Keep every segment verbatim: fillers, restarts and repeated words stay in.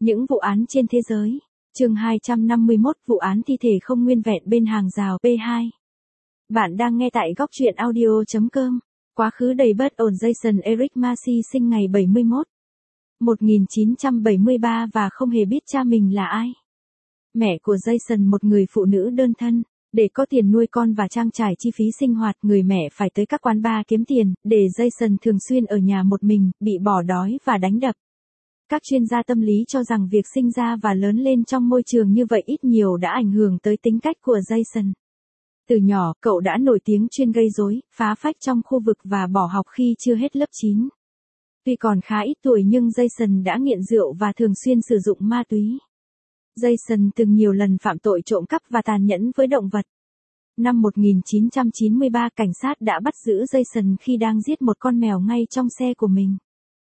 Những vụ án trên thế giới. Chương hai trăm năm mươi mốt, vụ án thi thể không nguyên vẹn bên hàng rào P hai. Bạn đang nghe tại góc truyện audio chấm com. Quá khứ đầy bất ổn. Jason Eric Massey sinh ngày bảy mươi mốt, một nghìn chín trăm bảy mươi ba và không hề biết cha mình là ai. Mẹ của Jason một người phụ nữ đơn thân. Để có tiền nuôi con và trang trải chi phí sinh hoạt, người mẹ phải tới các quán bar kiếm tiền, để Jason thường xuyên ở nhà một mình, bị bỏ đói và đánh đập. Các chuyên gia tâm lý cho rằng việc sinh ra và lớn lên trong môi trường như vậy ít nhiều đã ảnh hưởng tới tính cách của Jason. Từ nhỏ, cậu đã nổi tiếng chuyên gây rối, phá phách trong khu vực và bỏ học khi chưa hết lớp chín. Tuy còn khá ít tuổi nhưng Jason đã nghiện rượu và thường xuyên sử dụng ma túy. Jason từng nhiều lần phạm tội trộm cắp và tàn nhẫn với động vật. Năm một nghìn chín trăm chín mươi ba, cảnh sát đã bắt giữ Jason khi đang giết một con mèo ngay trong xe của mình.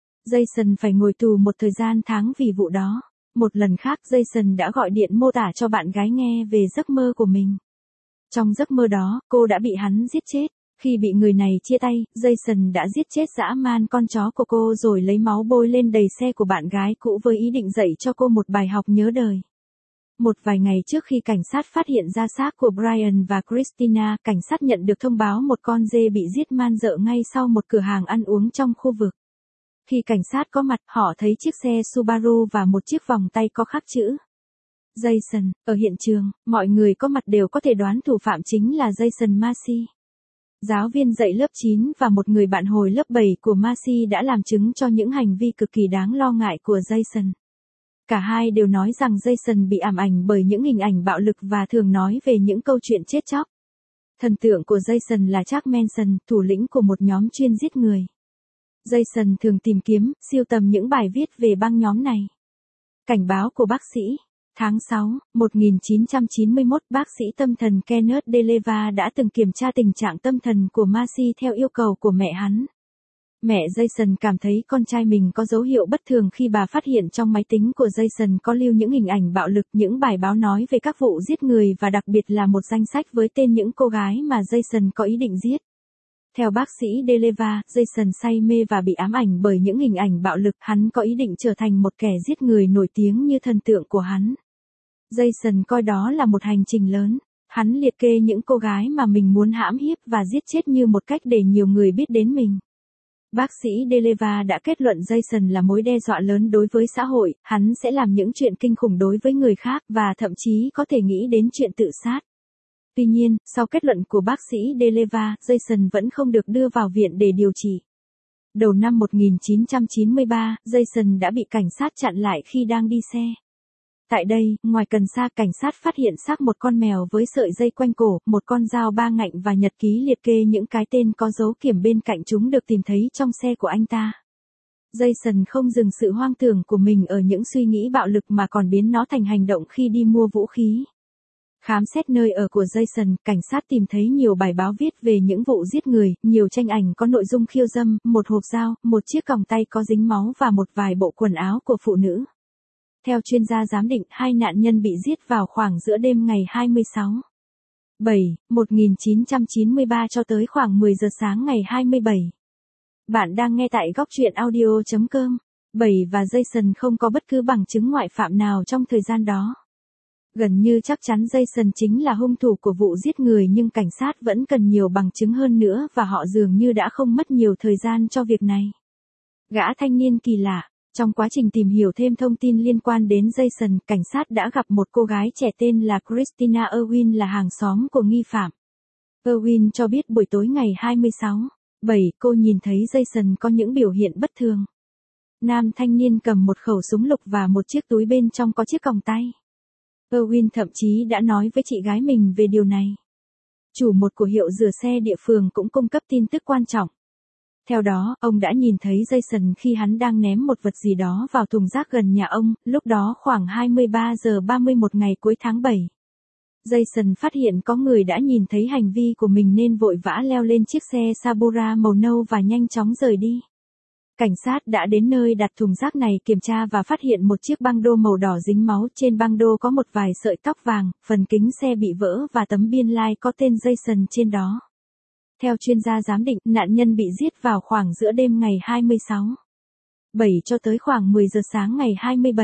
Jason phải ngồi tù một thời gian tháng vì vụ đó. Một lần khác, Jason đã gọi điện mô tả cho bạn gái nghe về giấc mơ của mình. Trong giấc mơ đó, cô đã bị hắn giết chết. Khi bị người này chia tay, Jason đã giết chết dã man con chó của cô rồi lấy máu bôi lên đầy xe của bạn gái cũ với ý định dạy cho cô một bài học nhớ đời. Một vài ngày trước khi cảnh sát phát hiện ra xác của Brian và Christina, cảnh sát nhận được thông báo một con dê bị giết man dợ ngay sau một cửa hàng ăn uống trong khu vực. Khi cảnh sát có mặt, họ thấy chiếc xe Subaru và một chiếc vòng tay có khắc chữ Jason. Ở hiện trường, mọi người có mặt đều có thể đoán thủ phạm chính là Jason Massey. Giáo viên dạy lớp chín và một người bạn hồi lớp bảy của Massey đã làm chứng cho những hành vi cực kỳ đáng lo ngại của Jason. Cả hai đều nói rằng Jason bị ám ảnh bởi những hình ảnh bạo lực và thường nói về những câu chuyện chết chóc. Thần tượng của Jason là Charles Manson, thủ lĩnh của một nhóm chuyên giết người. Jason thường tìm kiếm, sưu tầm những bài viết về băng nhóm này. Cảnh báo của bác sĩ. Tháng sáu, một nghìn chín trăm chín mươi mốt, bác sĩ tâm thần Kenneth DeLeva đã từng kiểm tra tình trạng tâm thần của Massey theo yêu cầu của mẹ hắn. Mẹ Jason cảm thấy con trai mình có dấu hiệu bất thường khi bà phát hiện trong máy tính của Jason có lưu những hình ảnh bạo lực, những bài báo nói về các vụ giết người và đặc biệt là một danh sách với tên những cô gái mà Jason có ý định giết. Theo bác sĩ DeLeva, Jason say mê và bị ám ảnh bởi những hình ảnh bạo lực, hắn có ý định trở thành một kẻ giết người nổi tiếng như thần tượng của hắn. Jason coi đó là một hành trình lớn. Hắn liệt kê những cô gái mà mình muốn hãm hiếp và giết chết như một cách để nhiều người biết đến mình. Bác sĩ DeLeva đã kết luận Jason là mối đe dọa lớn đối với xã hội, hắn sẽ làm những chuyện kinh khủng đối với người khác và thậm chí có thể nghĩ đến chuyện tự sát. Tuy nhiên, sau kết luận của bác sĩ DeLeva, Jason vẫn không được đưa vào viện để điều trị. Đầu năm một nghìn chín trăm chín mươi ba, Jason đã bị cảnh sát chặn lại khi đang đi xe. Tại đây, ngoài cần sa, cảnh sát phát hiện xác một con mèo với sợi dây quanh cổ, một con dao ba ngạnh và nhật ký liệt kê những cái tên có dấu kiểm bên cạnh chúng được tìm thấy trong xe của anh ta. Jason không dừng sự hoang tưởng của mình ở những suy nghĩ bạo lực mà còn biến nó thành hành động khi đi mua vũ khí. Khám xét nơi ở của Jason, cảnh sát tìm thấy nhiều bài báo viết về những vụ giết người, nhiều tranh ảnh có nội dung khiêu dâm, một hộp dao, một chiếc còng tay có dính máu và một vài bộ quần áo của phụ nữ. Theo chuyên gia giám định, hai nạn nhân bị giết vào khoảng giữa đêm ngày hai mươi sáu tháng bảy, một nghìn chín trăm chín mươi ba cho tới khoảng mười giờ sáng ngày hai mươi bảy. Bạn đang nghe tại góc truyện audio chấm com. bảy và Jason không có bất cứ bằng chứng ngoại phạm nào trong thời gian đó. Gần như chắc chắn Jason chính là hung thủ của vụ giết người nhưng cảnh sát vẫn cần nhiều bằng chứng hơn nữa và họ dường như đã không mất nhiều thời gian cho việc này. Gã thanh niên kỳ lạ. Trong quá trình tìm hiểu thêm thông tin liên quan đến Jason, cảnh sát đã gặp một cô gái trẻ tên là Christina Erwin là hàng xóm của nghi phạm. Erwin cho biết buổi tối ngày hai mươi sáu tháng bảy, cô nhìn thấy Jason có những biểu hiện bất thường. Nam thanh niên cầm một khẩu súng lục và một chiếc túi bên trong có chiếc còng tay. Erwin thậm chí đã nói với chị gái mình về điều này. Chủ một của hiệu rửa xe địa phương cũng cung cấp tin tức quan trọng. Theo đó, ông đã nhìn thấy Jason khi hắn đang ném một vật gì đó vào thùng rác gần nhà ông, lúc đó khoảng hai mươi ba giờ ba mươi mốt ngày cuối tháng bảy. Jason phát hiện có người đã nhìn thấy hành vi của mình nên vội vã leo lên chiếc xe Sabura màu nâu và nhanh chóng rời đi. Cảnh sát đã đến nơi đặt thùng rác này kiểm tra và phát hiện một chiếc băng đô màu đỏ dính máu, trên băng đô có một vài sợi tóc vàng, phần kính xe bị vỡ và tấm biên lai like có tên Jason trên đó. Theo chuyên gia giám định, nạn nhân bị giết vào khoảng giữa đêm ngày hai mươi sáu tháng bảy cho tới khoảng mười giờ sáng ngày hai mươi bảy.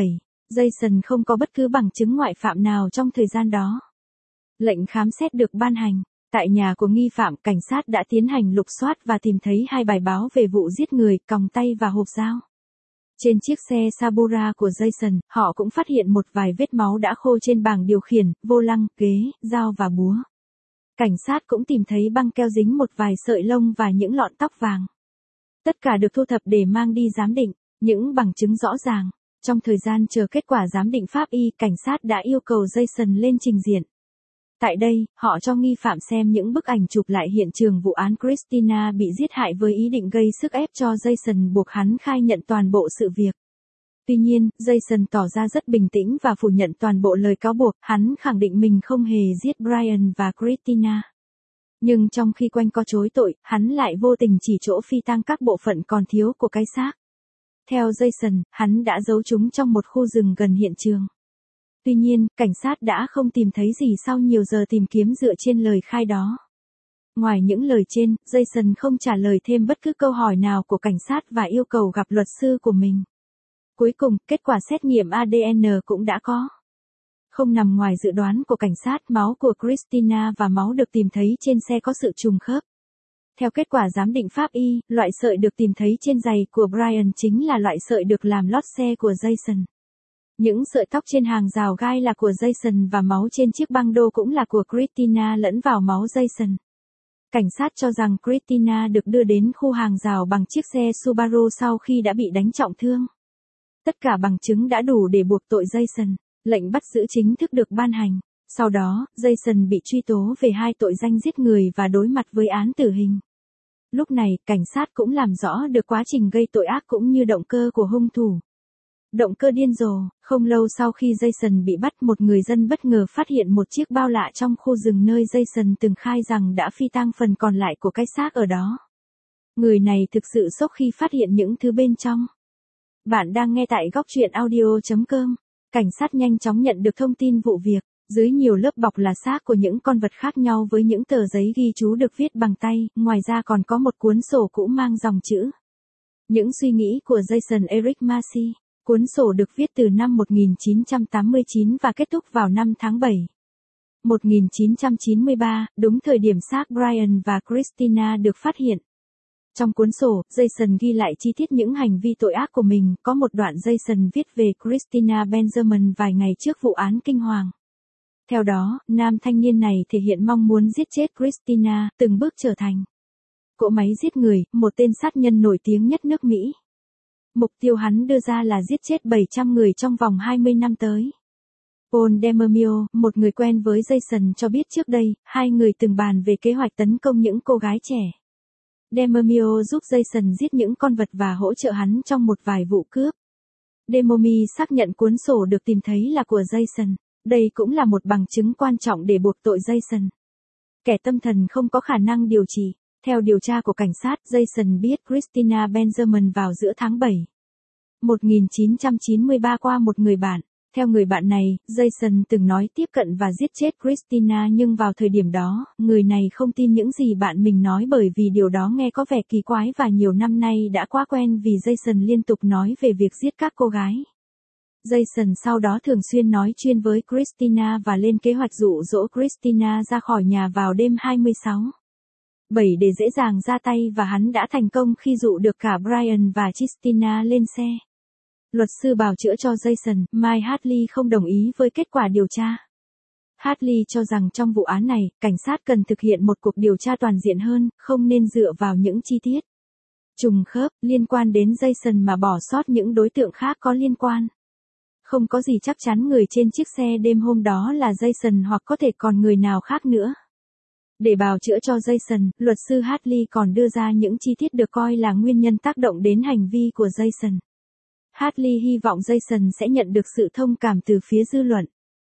Jason không có bất cứ bằng chứng ngoại phạm nào trong thời gian đó. Lệnh khám xét được ban hành. Tại nhà của nghi phạm, cảnh sát đã tiến hành lục soát và tìm thấy hai bài báo về vụ giết người, còng tay và hộp dao. Trên chiếc xe Sabura của Jason, họ cũng phát hiện một vài vết máu đã khô trên bảng điều khiển, vô lăng, ghế, dao và búa. Cảnh sát cũng tìm thấy băng keo dính một vài sợi lông và những lọn tóc vàng. Tất cả được thu thập để mang đi giám định, những bằng chứng rõ ràng. Trong thời gian chờ kết quả giám định pháp y, cảnh sát đã yêu cầu Jason lên trình diện. Tại đây, họ cho nghi phạm xem những bức ảnh chụp lại hiện trường vụ án Christina bị giết hại với ý định gây sức ép cho Jason, buộc hắn khai nhận toàn bộ sự việc. Tuy nhiên, Jason tỏ ra rất bình tĩnh và phủ nhận toàn bộ lời cáo buộc, hắn khẳng định mình không hề giết Brian và Christina. Nhưng trong khi quanh co chối tội, hắn lại vô tình chỉ chỗ phi tang các bộ phận còn thiếu của cái xác. Theo Jason, hắn đã giấu chúng trong một khu rừng gần hiện trường. Tuy nhiên, cảnh sát đã không tìm thấy gì sau nhiều giờ tìm kiếm dựa trên lời khai đó. Ngoài những lời trên, Jason không trả lời thêm bất cứ câu hỏi nào của cảnh sát và yêu cầu gặp luật sư của mình. Cuối cùng, kết quả xét nghiệm a đê en cũng đã có. Không nằm ngoài dự đoán của cảnh sát, máu của Christina và máu được tìm thấy trên xe có sự trùng khớp. Theo kết quả giám định pháp y, loại sợi được tìm thấy trên giày của Brian chính là loại sợi được làm lót xe của Jason. Những sợi tóc trên hàng rào gai là của Jason và máu trên chiếc băng đô cũng là của Christina lẫn vào máu Jason. Cảnh sát cho rằng Christina được đưa đến khu hàng rào bằng chiếc xe Subaru sau khi đã bị đánh trọng thương. Tất cả bằng chứng đã đủ để buộc tội Jason. Lệnh bắt giữ chính thức được ban hành. Sau đó, Jason bị truy tố về hai tội danh giết người và đối mặt với án tử hình. Lúc này, cảnh sát cũng làm rõ được quá trình gây tội ác cũng như động cơ của hung thủ. Động cơ điên rồ. Không lâu sau khi Jason bị bắt, một người dân bất ngờ phát hiện một chiếc bao lạ trong khu rừng nơi Jason từng khai rằng đã phi tang phần còn lại của cái xác ở đó. Người này thực sự sốc khi phát hiện những thứ bên trong. Bạn đang nghe tại góc truyện audio chấm com. Cảnh sát nhanh chóng nhận được thông tin vụ việc. Dưới nhiều lớp bọc là xác của những con vật khác nhau với những tờ giấy ghi chú được viết bằng tay, ngoài ra còn có một cuốn sổ cũ mang dòng chữ. Những suy nghĩ của Jason Eric Massey. Cuốn sổ được viết từ năm một nghìn chín trăm tám mươi chín và kết thúc vào năm tháng bảy. một nghìn chín trăm chín mươi ba, đúng thời điểm xác Brian và Christina được phát hiện. Trong cuốn sổ, Jason ghi lại chi tiết những hành vi tội ác của mình, có một đoạn Jason viết về Christina Benjamin vài ngày trước vụ án kinh hoàng. Theo đó, nam thanh niên này thể hiện mong muốn giết chết Christina, từng bước trở thành cỗ máy giết người, một tên sát nhân nổi tiếng nhất nước Mỹ. Mục tiêu hắn đưa ra là giết chết bảy trăm người trong vòng hai mươi năm tới. Paul Demermio, một người quen với Jason cho biết trước đây, hai người từng bàn về kế hoạch tấn công những cô gái trẻ. Demermio giúp Jason giết những con vật và hỗ trợ hắn trong một vài vụ cướp. Demermio xác nhận cuốn sổ được tìm thấy là của Jason. Đây cũng là một bằng chứng quan trọng để buộc tội Jason. Kẻ tâm thần không có khả năng điều trị. Theo điều tra của cảnh sát, Jason biết Christina Benjamin vào giữa tháng bảy. một nghìn chín trăm chín mươi ba qua một người bạn. Theo người bạn này, Jason từng nói tiếp cận và giết chết Christina nhưng vào thời điểm đó, người này không tin những gì bạn mình nói bởi vì điều đó nghe có vẻ kỳ quái và nhiều năm nay đã quá quen vì Jason liên tục nói về việc giết các cô gái. Jason sau đó thường xuyên nói chuyên với Christina và lên kế hoạch dụ dỗ Christina ra khỏi nhà vào đêm hai mươi sáu bảy để dễ dàng ra tay và hắn đã thành công khi dụ được cả Brian và Christina lên xe. Luật sư bào chữa cho Jason, Mike Hartley không đồng ý với kết quả điều tra. Hartley cho rằng trong vụ án này, cảnh sát cần thực hiện một cuộc điều tra toàn diện hơn, không nên dựa vào những chi tiết trùng khớp liên quan đến Jason mà bỏ sót những đối tượng khác có liên quan. Không có gì chắc chắn người trên chiếc xe đêm hôm đó là Jason hoặc có thể còn người nào khác nữa. Để bào chữa cho Jason, luật sư Hartley còn đưa ra những chi tiết được coi là nguyên nhân tác động đến hành vi của Jason. Hartley hy vọng Jason sẽ nhận được sự thông cảm từ phía dư luận.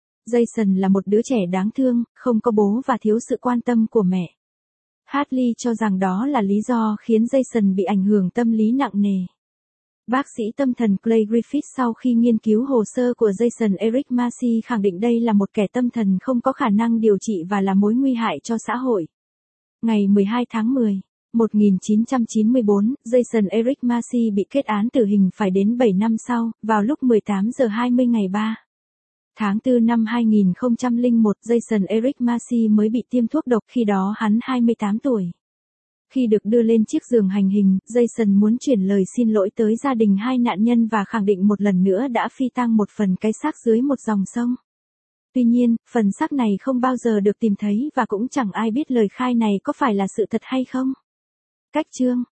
Jason là một đứa trẻ đáng thương, không có bố và thiếu sự quan tâm của mẹ. Hartley cho rằng đó là lý do khiến Jason bị ảnh hưởng tâm lý nặng nề. Bác sĩ tâm thần Clay Griffith sau khi nghiên cứu hồ sơ của Jason Eric Massey khẳng định đây là một kẻ tâm thần không có khả năng điều trị và là mối nguy hại cho xã hội. Ngày mười hai tháng mười một nghìn chín trăm chín mươi tư, Jason Eric Massey bị kết án tử hình phải đến bảy năm sau, vào lúc mười tám giờ hai mươi ngày ba tháng tư năm hai nghìn không trăm lẻ một, Jason Eric Massey mới bị tiêm thuốc độc, khi đó hắn hai mươi tám tuổi. Khi được đưa lên chiếc giường hành hình, Jason muốn chuyển lời xin lỗi tới gia đình hai nạn nhân và khẳng định một lần nữa đã phi tang một phần cái xác dưới một dòng sông. Tuy nhiên, phần xác này không bao giờ được tìm thấy và cũng chẳng ai biết lời khai này có phải là sự thật hay không. Cách chương